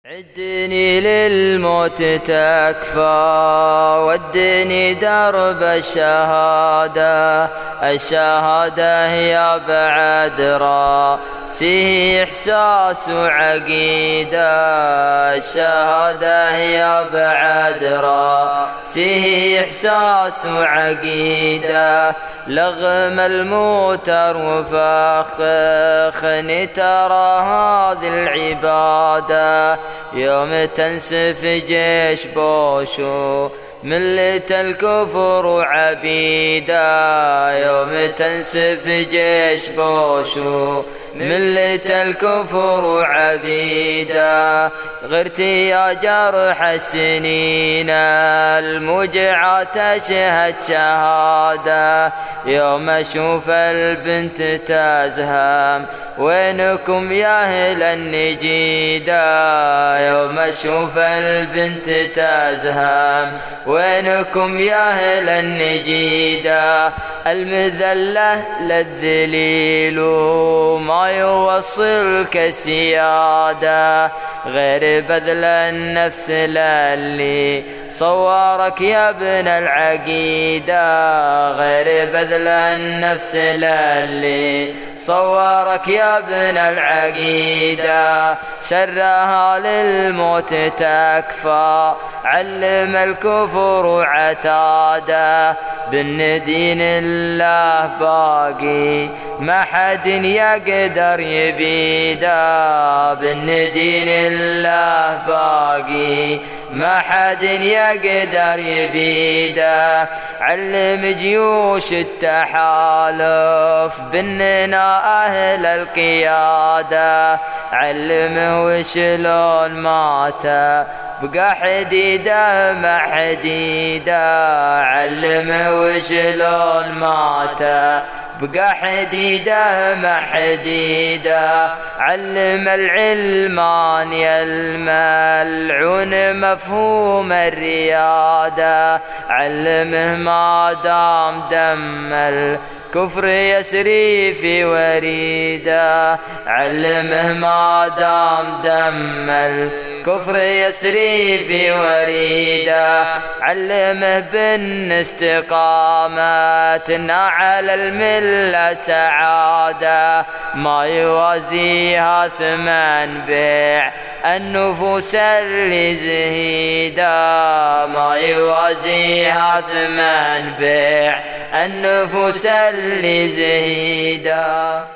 عدني للموت تكفى ودني درب الشهادة هي بعد راسه إحساس وعقيدة الشهادة هي بعد راسه إحساس وعقيدة لغم الموتر وفخخني ترى هذه العبادة يوم تنسف جيش بوشو ملة الكفر وعبيدة يوم تنسف جيش بوشو ملة الكفر وعبيدة غرتي يا جرح السنين الموجعة تشهد شهادة يوم أشوف البنت تزهم وينكم يا أهل النجيدة يوم أشوف البنت تزهم وينكم يا أهل النجيدة المذلة للذليل ما يوصلك سيادة غير بذل النفس للي صورك يا ابن العقيدة غير بذل النفس للي صورك يا ابن العقيدة شرها للموت تكفى علم الكفر وعتاده بالندين الله باقي ما حد يقدر يبيده بالندين الله باقي ما حد يقدر يبيده علم جيوش التحالف بأننا أهل القيادة علمه وشلون مات بقى حديده مع حديده علمه وشلون مات بقى حديده مع حديده علم العلمان الملعون مفهوم الريادة علمه ما دام دم الكفر يسري في وريده علمه ما دام دم الكفر يسري في وريده علمه بالاستقامة على الملة سعادة ما يوازيها ثمن بيع النفوس اللي زهيدة ما يوازيها ثمن بيع النفوس اللي زهيدة.